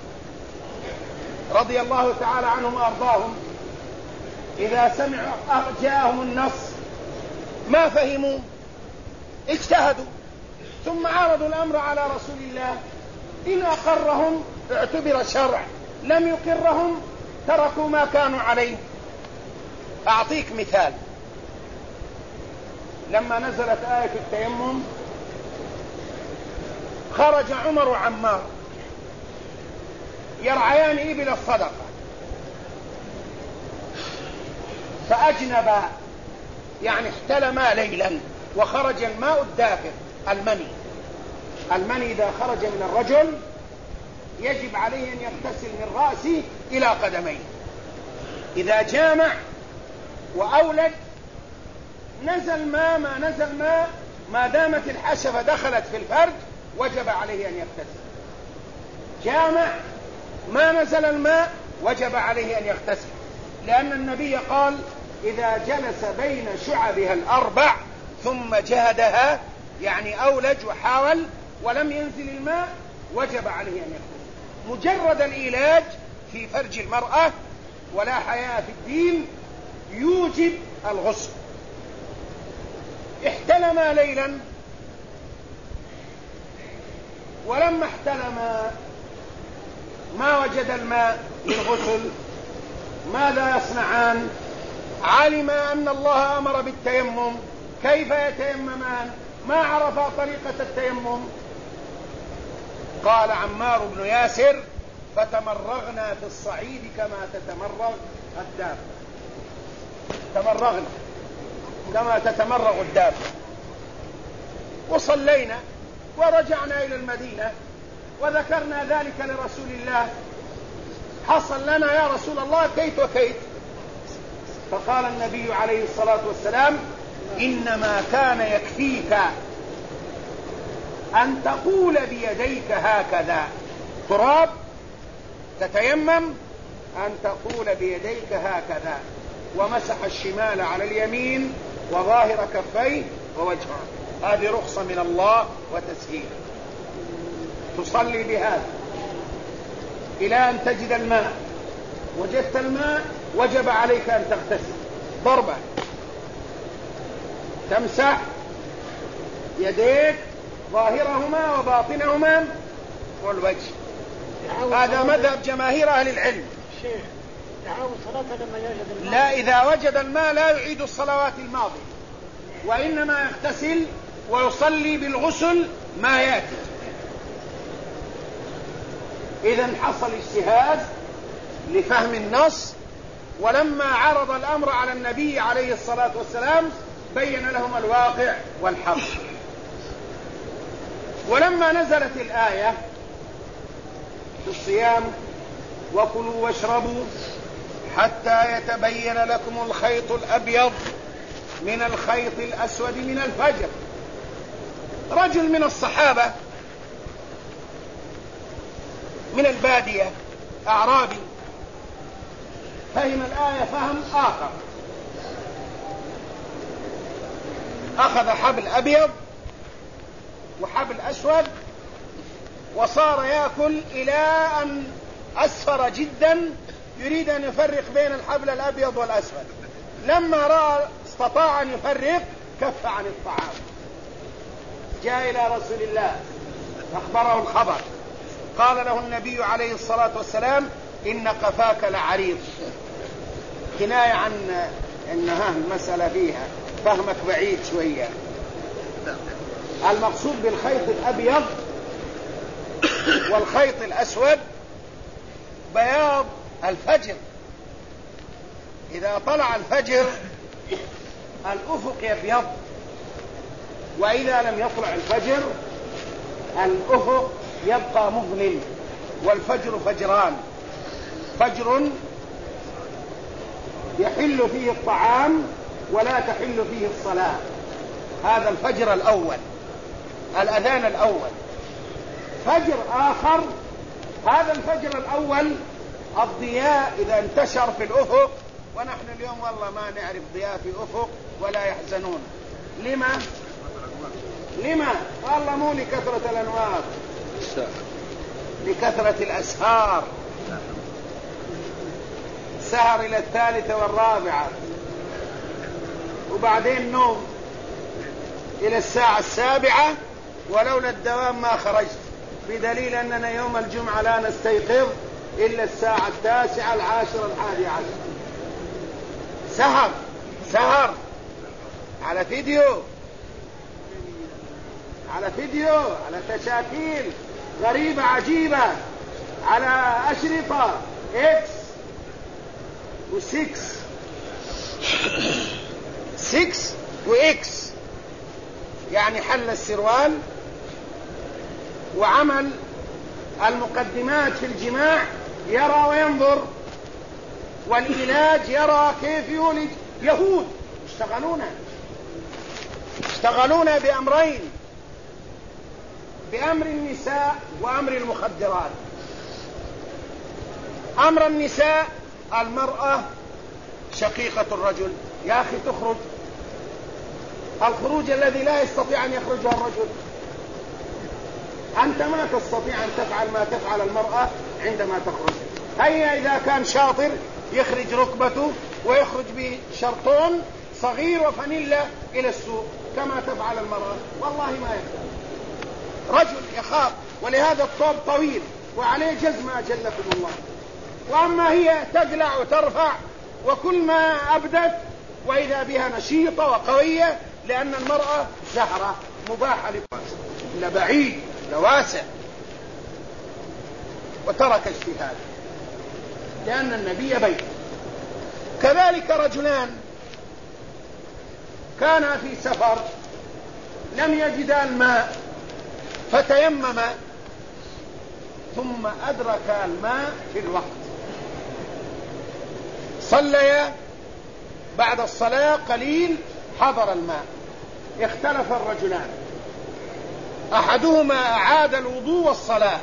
رضي الله تعالى عنهم وأرضاهم. إذا سمعوا جاءهم النص ما فهموا اجتهدوا، ثم عرضوا الأمر على رسول الله. إن أقرهم اعتبر شرع، لم يقرهم تركوا ما كانوا عليه. أعطيك مثال: لما نزلت آية التيمم خرج عمر وعمار يرعيان إبل الصدقة، فأجنبا يعني احتلما ليلا، وخرج الماء الدافئ المني إذا خرج من الرجل يجب عليه أن يغتسل من رأسه إلى قدميه. إذا جامع وأولد نزل ماء ما نزل ماء، ما دامت الحشفة دخلت في الفرج وجب عليه أن يغتسل. جامع ما نزل الماء وجب عليه أن يغتسل، لأن النبي قال: إذا جلس بين شعبها الأربع ثم جهدها، يعني أولج وحاول ولم ينزل الماء، وجب عليه أن يغتسل. مجرد الإيلاج في فرج المرأة ولا حياء في الدين يوجب الغسل. احتلما ليلا، ولما احتلما ما وجد الماء للغسل، ماذا يصنعان؟ علم أن الله أمر بالتيمم، كيف يتيممان؟ ما عرفا طريقة التيمم. قال عمار بن ياسر: فتمرغنا في الصعيد كما تتمرغ الدابة. تمرغنا كما تتمرغ الدابة، وصلينا ورجعنا إلى المدينة وذكرنا ذلك لرسول الله. حصل لنا يا رسول الله كيت وكيت. فقال النبي عليه الصلاة والسلام: إنما كان يكفيك أن تقول بيديك هكذا تراب تتيمم، أن تقول بيديك هكذا. ومسح الشمال على اليمين وظاهر كفيه ووجهه. هذه رخصة من الله وتسهيل. تصلي بهذا إلى أن تجد الماء. وجدت الماء وجب عليك أن تغتسل ضربا، تمسح يديك ظاهرهما وباطنهما والوجه. هذا مذهب جماهير أهل العلم. لا، إذا وجد الماء لا يعيد الصلوات الماضية، وإنما يغتسل ويصلي بالغسل ما يأتي. إذن حصل اجتهاد لفهم النص، ولما عرض الأمر على النبي عليه الصلاة والسلام بين لهم الواقع والحق. ولما نزلت الآية في الصيام: وكلوا واشربوا حتى يتبين لكم الخيط الأبيض من الخيط الأسود من الفجر، رجل من الصحابة من البادية أعرابي فهم الآية فهم آخر، أخذ حبل أبيض وحبل أسود وصار يأكل إلى أن أسفر جدا، يريد أن يفرق بين الحبل الأبيض والأسود. لما رأى استطاع أن يفرق كف عن الطعام، جاء إلى رسول الله أخبره الخبر. قال له النبي عليه الصلاة والسلام: إن قفاك لعريض، كناية عن أنها المسألة فيها فهمك بعيد شوية. المقصود بالخيط الأبيض والخيط الأسود بياض الفجر. إذا طلع الفجر الأفق يبيض، وإذا لم يطلع الفجر الأفق يبقى مظلم. والفجر فجران: فجر يحل فيه الطعام ولا تحل فيه الصلاة، هذا الفجر الأول، الأذان الأول. فجر آخر، هذا الفجر الأول الضياء إذا انتشر في الأفق، ونحن اليوم والله ما نعرف ضياء في أفق ولا يحزنون. لما؟ والله مو لكثرة الأنوار، لكثرة الأسهار، سهر إلى 3 و4، وبعدين نوم إلى 7:00، ولولا الدوام ما خرجت، بدليل أننا يوم الجمعة لا نستيقظ إلا 9:00 10 11. سهر على فيديو، على تشاكيل غريبة عجيبة، على أشرطة إكس و6 وإكس، يعني حل السروال وعمل المقدمات في الجماع، يرى وينظر، والعلاج يرى كيف يولد. يهود اشتغلونا بأمرين: بأمر النساء وأمر المخدرات. أمر النساء: المرأة شقيقة الرجل، يا أخي تخرج الخروج الذي لا يستطيع أن يخرجه الرجل. أنت ما تستطيع أن تفعل ما تفعل المرأة عندما تخرج. هيا إذا كان شاطر يخرج ركبته ويخرج بشرطون صغير وفانيلا إلى السوق كما تفعل المرأة، والله ما يفعل. رجل يخاف، ولهذا الطوب طويل وعليه جزمة أجلكم الله. وأما هي تقلع وترفع، وكل ما أبدت وإذا بها نشيطة وقوية، لأن المرأة زهرة مباحة لبعيد لواسع، وترك اجتهاد لأن النبي بين. كذلك رجلان كانا في سفر لم يجدا الماء فتيمما، ثم أدرك الماء في الوقت، صليا، بعد الصلاة قليل حضر الماء. اختلف الرجلان، أحدهما أعاد الوضوء والصلاة،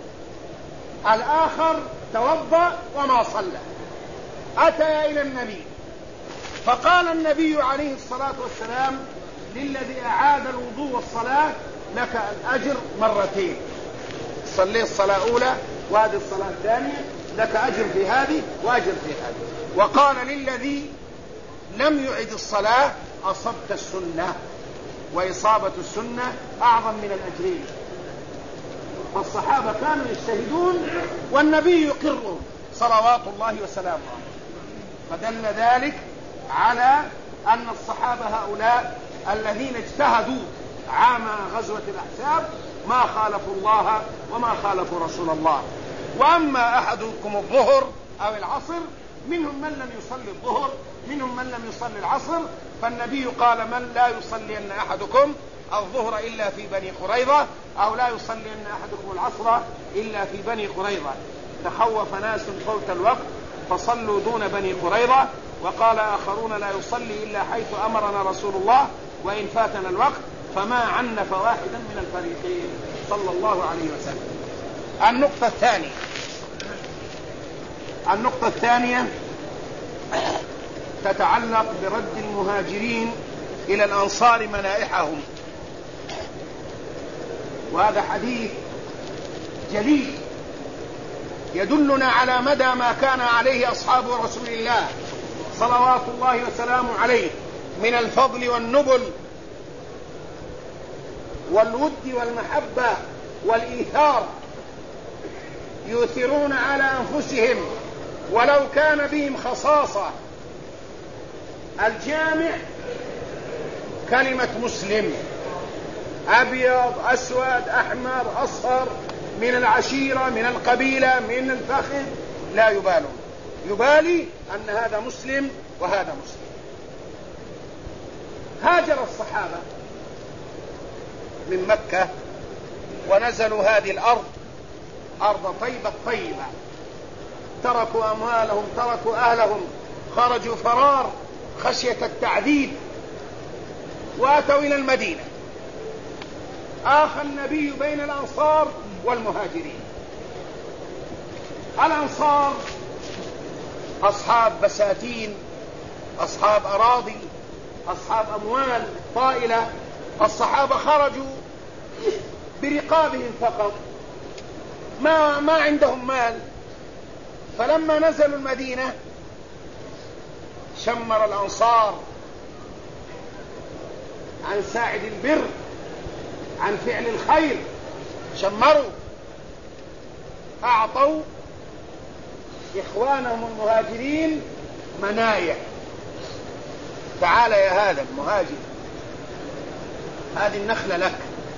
الآخر توضأ وما صلى. أتيا إلى النبي، فقال النبي عليه الصلاة والسلام: للذي أعاد الوضوء والصلاة لك الأجر مرتين، صلي الصلاة أولى وهذه الصلاة الثانية، لك أجر في هذه وأجر في هذه. وقال للذي لم يعد الصلاة: أصبت السنة، وإصابة السنة أعظم من الأجرين. فالصحابة كانوا يجتهدون والنبي يقرهم صلوات الله وسلامه، فدل ذلك على أن الصحابة هؤلاء الذين اجتهدوا عام غزوة الأحزاب ما خالفوا الله وما خالفوا رسول الله. وأما أحدكم الظهر أو العصر، منهم من لم يصلي الظهر، منهم من لم يصلي العصر، فالنبي قال: من لا يصلين أحدكم الظهر إلا في بني قريظة، أو لا يصلين أحدكم العصر إلا في بني قريظة. تخوف ناس فوت الوقت فصلوا دون بني قريظة، وقال آخرون: لا يصلي إلا حيث أمرنا رسول الله، وإن فاتنا الوقت فما عنف واحدا من الفريقين صلى الله عليه وسلم. النقطة الثانية تتعلق برد المهاجرين إلى الأنصار منائحهم، وهذا حديث جليل يدلنا على مدى ما كان عليه أصحاب رسول الله صلوات الله وسلامه عليه من الفضل والنبل والود والمحبة والإيثار، يؤثرون على أنفسهم ولو كان بهم خصاصة. الجامع كلمة مسلم، أبيض أسود أحمر أصفر من العشيرة، من القبيلة، من الفخذ، لا يبالون، يبالي أن هذا مسلم وهذا مسلم. هاجر الصحابة من مكة ونزلوا هذه الأرض، أرض طيبة طيبة، تركوا أموالهم، تركوا أهلهم، خرجوا فرار خشية التعذيب، وأتوا إلى المدينة. آخى النبي بين الأنصار والمهاجرين. الأنصار أصحاب بساتين، أصحاب أراضي، أصحاب أموال طائلة. الصحابة خرجوا برقابهم فقط، ما عندهم مال. فلما نزلوا المدينة شمر الأنصار عن ساعد البر، عن فعل الخير، شمروا، أعطوا إخوانهم المهاجرين منايع. تعال يا هذا المهاجر، هذه النخلة لك،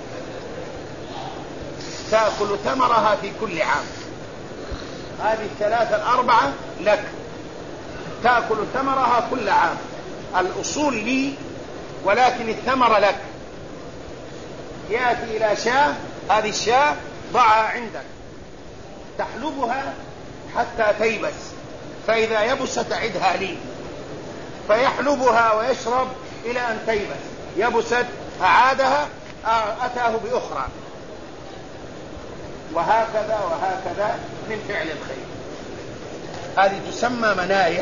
تأكل ثمرها في كل عام. هذه الثلاثة الأربعة لك، تأكل ثمرها كل عام. الأصول لي ولكن الثمر لك. يأتي إلى شاة، هذه الشاة ضعها عندك، تحلبها حتى تيبس، فإذا يبست عدها لي. فيحلبها ويشرب إلى أن تيبس، يبست أعادها، أتاه بأخرى، وهكذا وهكذا من فعل الخير. هذه تسمى منايح.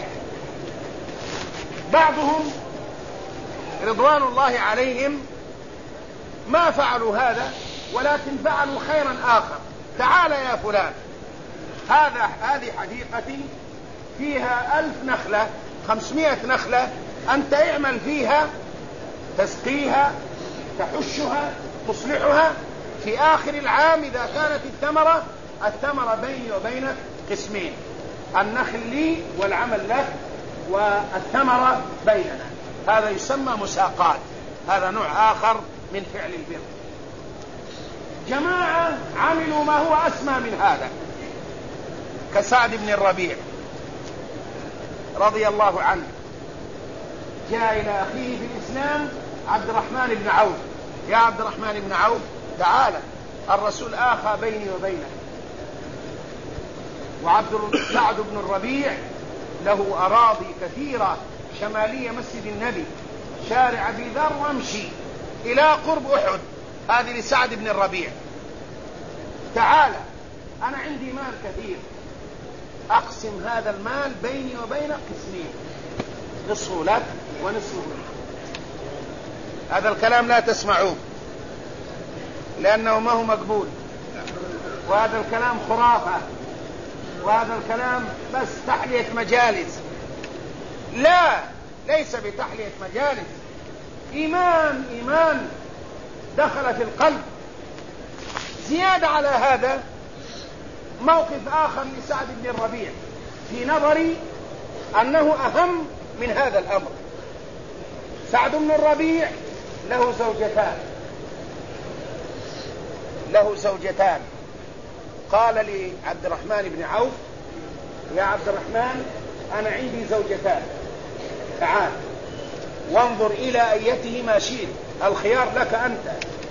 بعضهم رضوان الله عليهم ما فعلوا هذا، ولكن فعلوا خيرا آخر. تعال يا فلان، هذه حديقتي فيها 1000 نخلة، 500 نخلة، أنت اعمل فيها، تسقيها، تحشها، تصلحها. في آخر العام إذا كانت الثمرة بيني وبينك قسمين، النخل لي والعمل لك، والثمرة بيننا. هذا يسمى مساقات، هذا نوع آخر من فعل البر. جماعة عملوا ما هو أسمى من هذا، كسعد بن الربيع رضي الله عنه، جاء إلى أخيه في الإسلام عبد الرحمن بن عوف: يا عبد الرحمن بن عوف، تعالى، الرسول آخى بيني وبينك. سعد بن الربيع له أراضي كثيرة شمالية مسجد النبي، شارع أبي ذر، وامشي إلى قرب أحد. هذه لسعد بن الربيع. تعالى، أنا عندي مال كثير، أقسم هذا المال بيني وبينك قسمين، نصفه لك ونصفه لك. هذا الكلام لا تسمعوه، لأنه ما هو مقبول، وهذا الكلام خرافة، وهذا الكلام بس تحلية مجالس. لا، ليس بتحلية مجالس، إيمان دخل في القلب. زيادة على هذا موقف آخر لسعد بن الربيع في نظري أنه أهم من هذا الأمر. سعد بن الربيع له زوجتان. قال لعبد الرحمن بن عوف: يا عبد الرحمن، أنا عندي زوجتان، تعال وانظر إلى أيتهما شئت، الخيار لك أنت،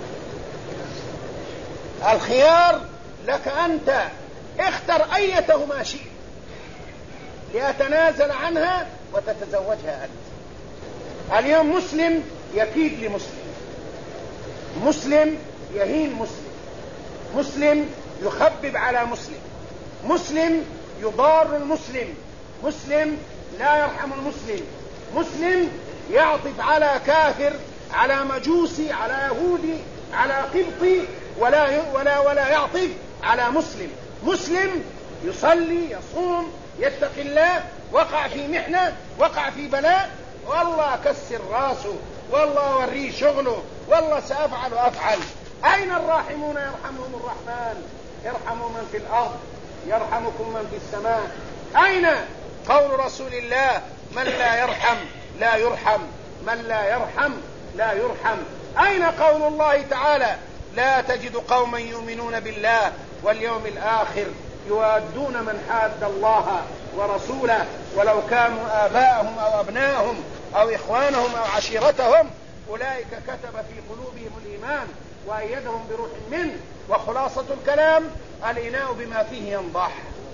الخيار لك أنت، اختر أيتهما شئت لأتنازل عنها وتتزوجها أنت. اليوم مسلم يكيد لمسلم، مسلم يهين مسلم، مسلم يخبب على مسلم، مسلم يضار المسلم، مسلم لا يرحم المسلم، مسلم يعطف على كافر، على مجوسي، على يهودي، على قبطي، ولا يعطف على مسلم. مسلم يصلي، يصوم، يتقي الله، وقع في محنة، وقع في بلاء، والله كسر راسه، والله وريه شغله، والله سأفعل وأفعل. أين الراحمون يرحمهم الرحمن؟ يرحموا من في الأرض يرحمكم من في السماء. أين قول رسول الله: من لا يرحم لا يرحم، من لا يرحم لا يرحم؟ أين قول الله تعالى: لا تجد قوما يؤمنون بالله واليوم الآخر، يوادون من حاد الله ورسوله ولو كانوا آباءهم أو أبناءهم أو إخوانهم أو عشيرتهم، أولئك كتب في قلوبهم الإيمان وأيدهم بروح منه. وخلاصة الكلام: الإناء بما فيه ينضح.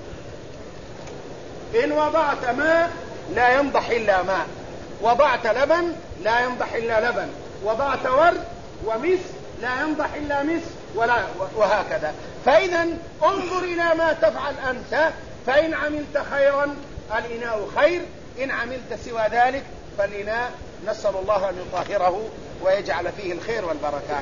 إن وضعت ماء لا ينضح إلا ماء، وضعت لبن لا ينضح إلا لبن، وضعت ورد ومسك لا ينضح إلا مسك، وهكذا. فإذا انظر إلى ما تفعل أنت، فإن عملت خيرا الإناء خير، إن عملت سوى ذلك فالإناء نسأل الله أن يطهره ويجعل فيه الخير والبركات.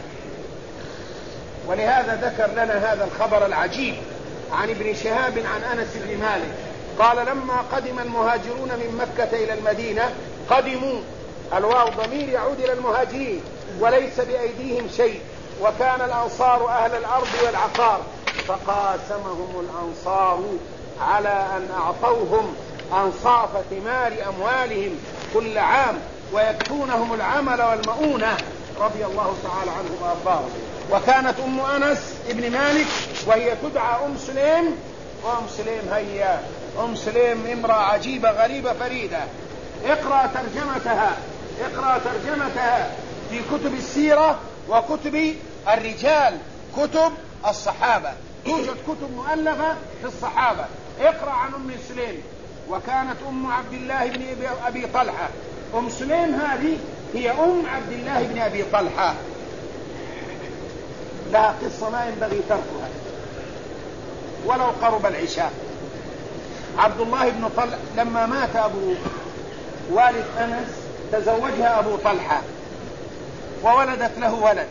ولهذا ذكر لنا هذا الخبر العجيب عن ابن شهاب عن أنس بن مالك قال: لما قدم المهاجرون من مكة إلى المدينة، قدموا، الواو ضمير يعود إلى المهاجرين وليس بأيديهم شيء، وكان الأنصار أهل الأرض والعقار، فقاسمهم الأنصار على أن أعطوهم أنصاف ثمار أموالهم كل عام ويكفونهم العمل والمؤونة، رضي الله تعالى عنهم وأرضاهم. وكانت أم أنس ابن مالك وهي تدعى أم سليم، وأم سليم هي أم سليم امرأة عجيبة غريبة فريدة. اقرأ ترجمتها في كتب السيرة وكتب الرجال، كتب الصحابة، توجد كتب مؤلفة في الصحابة. اقرأ عن أم سليم. وكانت أم عبد الله بن أبي طلحة، أم سليم هذه هي أم عبد الله بن أبي طلحة، لها قصة ما ينبغي تركها ولو قرب العشاء. عبد الله بن طلحة لما مات أبو والد أنس تزوجها أبو طلحة وولدت له ولد،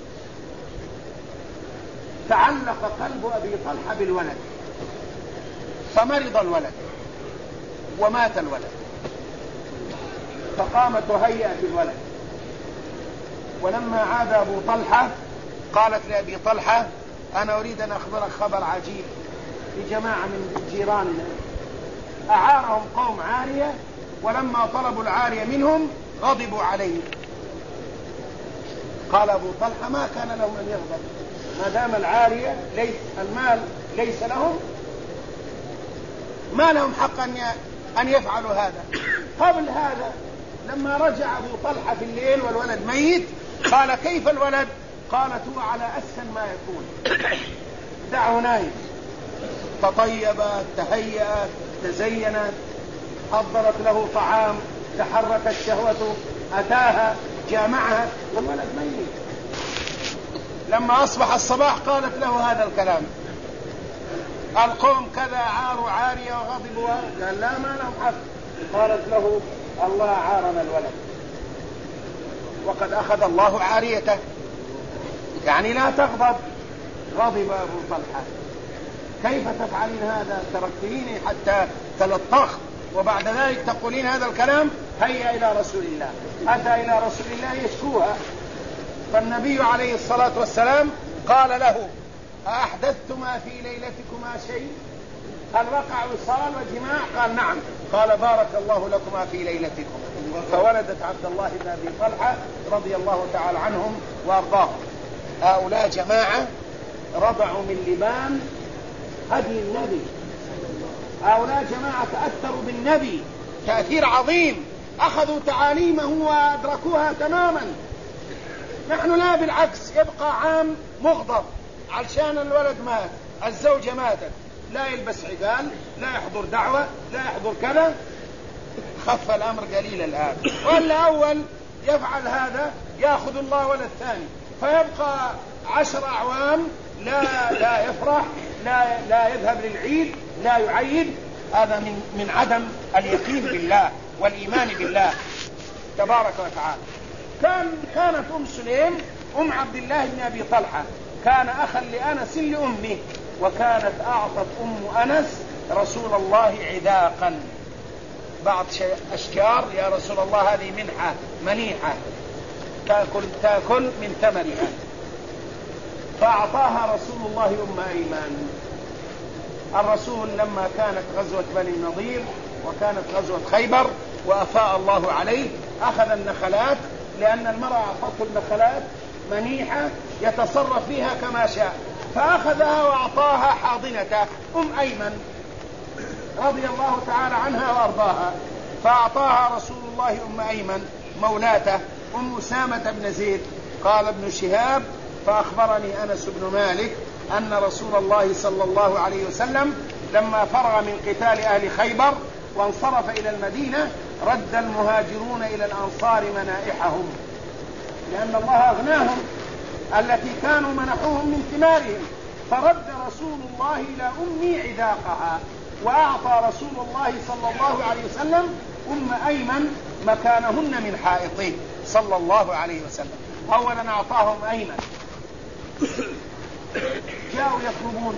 تعلق قلب أبي طلحة بالولد، فمرض الولد ومات الولد، فقامت وهيأت الولد. ولما عاد أبو طلحة قالت لأبي طلحة: أنا أريد أن أخبرك خبر عجيب لجماعة من جيراننا، أعارهم قوم عارية، ولما طلبوا العارية منهم غضبوا عليه. قال أبو طلحة: ما كان لهم أن يغضب، ما دام العارية المال ليس لهم، ما لهم حق أن يفعلوا هذا. قبل هذا لما رجع أبو طلحة في الليل والولد ميت قال: كيف الولد؟ قالت: هو على أسن ما يكون، دعه نايم. تطيبت، تهيأت، تزينت، حضرت له طعام، تحركت شهوته، أتاها، جامعها، والولد ميت. لما أصبح الصباح قالت له هذا الكلام: القوم كذا عاروا عارية وغضبوا. قال: لا، ما لهم حق. قالت له: الله عارنا الولد وقد أخذ الله عاريته، يعني لا تغضب. غضب أبو طلحة: كيف تفعلين هذا؟ تركتيني حتى تلطخ وبعد ذلك تقولين هذا الكلام؟ هيا إلى رسول الله. أتى إلى رسول الله يشكوها، فالنبي عليه الصلاة والسلام قال له: أحدثتما في ليلتكما شيء؟ هل وقع وصال وجماع؟ قال: نعم. قال: بارك الله لكما في ليلتكما. فولدت عبد الله بن أبي طلحة رضي الله تعالى عنهم وأرضاهم. هؤلاء جماعة رضعوا من لبان هدي النبي، هؤلاء جماعة تأثروا بالنبي تأثير عظيم، أخذوا تعاليمه وأدركوها تماما. نحن لا، بالعكس، يبقى عام مغضب علشان الولد مات، الزوجة ماتت، لا يلبس عقال، لا يحضر دعوة، لا يحضر كذا. خف الأمر قليل الآن. ولا أول يفعل هذا يأخذ الله ولد ثاني، فيبقى 10 أعوام لا يفرح، لا يذهب للعيد، لا يعيد. هذا من عدم اليقين بالله والإيمان بالله تبارك وتعالى. كانت أم سليم أم عبد الله بن أبي طلحة، كان أخا لأنس لأمه، وكانت أعطت أم أنس رسول الله عذاقا، بعض أشجار: يا رسول الله هذه منيحة تأكل من ثمرها. فأعطاها رسول الله أم أيمان. الرسول لما كانت غزوة بني النضير وكانت غزوة خيبر وأفاء الله عليه أخذ النخلات، لأن المرأة أعطته النخلات منيحة يتصرف فيها كما شاء، فأخذها وأعطاها حاضنته أيمن رضي الله تعالى عنها وأرضاها، فأعطاها رسول الله أيمن مولاته أسامة بن زيد. قال ابن شهاب: فأخبرني أنس بن مالك أن رسول الله صلى الله عليه وسلم لما فرغ من قتال أهل خيبر وانصرف إلى المدينة رد المهاجرون إلى الأنصار منائحهم، لأن الله أغناهم التي كانوا منحوهم من ثمارهم، فرد رسول الله إلى عذاقها، وأعطى رسول الله صلى الله عليه وسلم أيمن مكانهن من حائطه صلى الله عليه وسلم. أولا أعطاهم أيمن، جاءوا يطلبون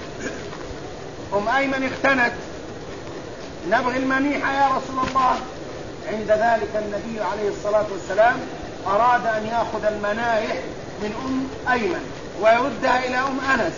أيمن اختنت، نبغي المنيحة يا رسول الله. عند ذلك النبي عليه الصلاة والسلام أراد أن يأخذ المنائح من أيمن ويردها إلى أنس،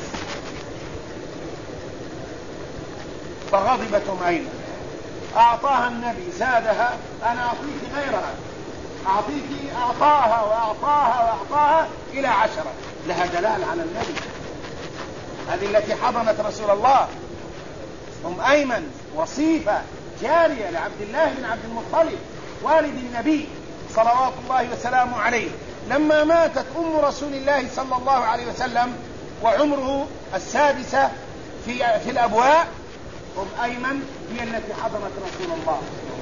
فغضبت أيمن، أعطاها النبي، زادها: أنا أعطيك غيرها، أعطاها وأعطاها إلى 10، لها دلال على النبي. هذه التي حضنت رسول الله أيمن وصيفة جارية لعبد الله بن عبد المطلب والد النبي صلوات الله وسلامه عليه. لما ماتت رسول الله صلى الله عليه وسلم وعمره 6 في الأبواء، أيمن هي التي حضنت رسول الله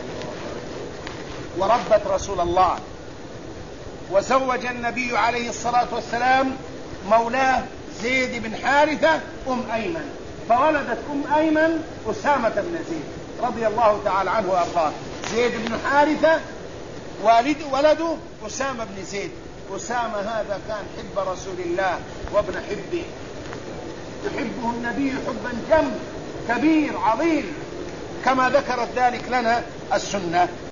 وربت رسول الله. وزوج النبي عليه الصلاة والسلام مولاه زيد بن حارثة أيمن، فولدت أيمن أسامة بن زيد رضي الله تعالى عنه وأرضاه. زيد بن حارثة ولده أسامة بن زيد. أسامة هذا كان حب رسول الله وابن حبه، يحبه النبي حبا جم كبير عظيم، كما ذكرت ذلك لنا السنة.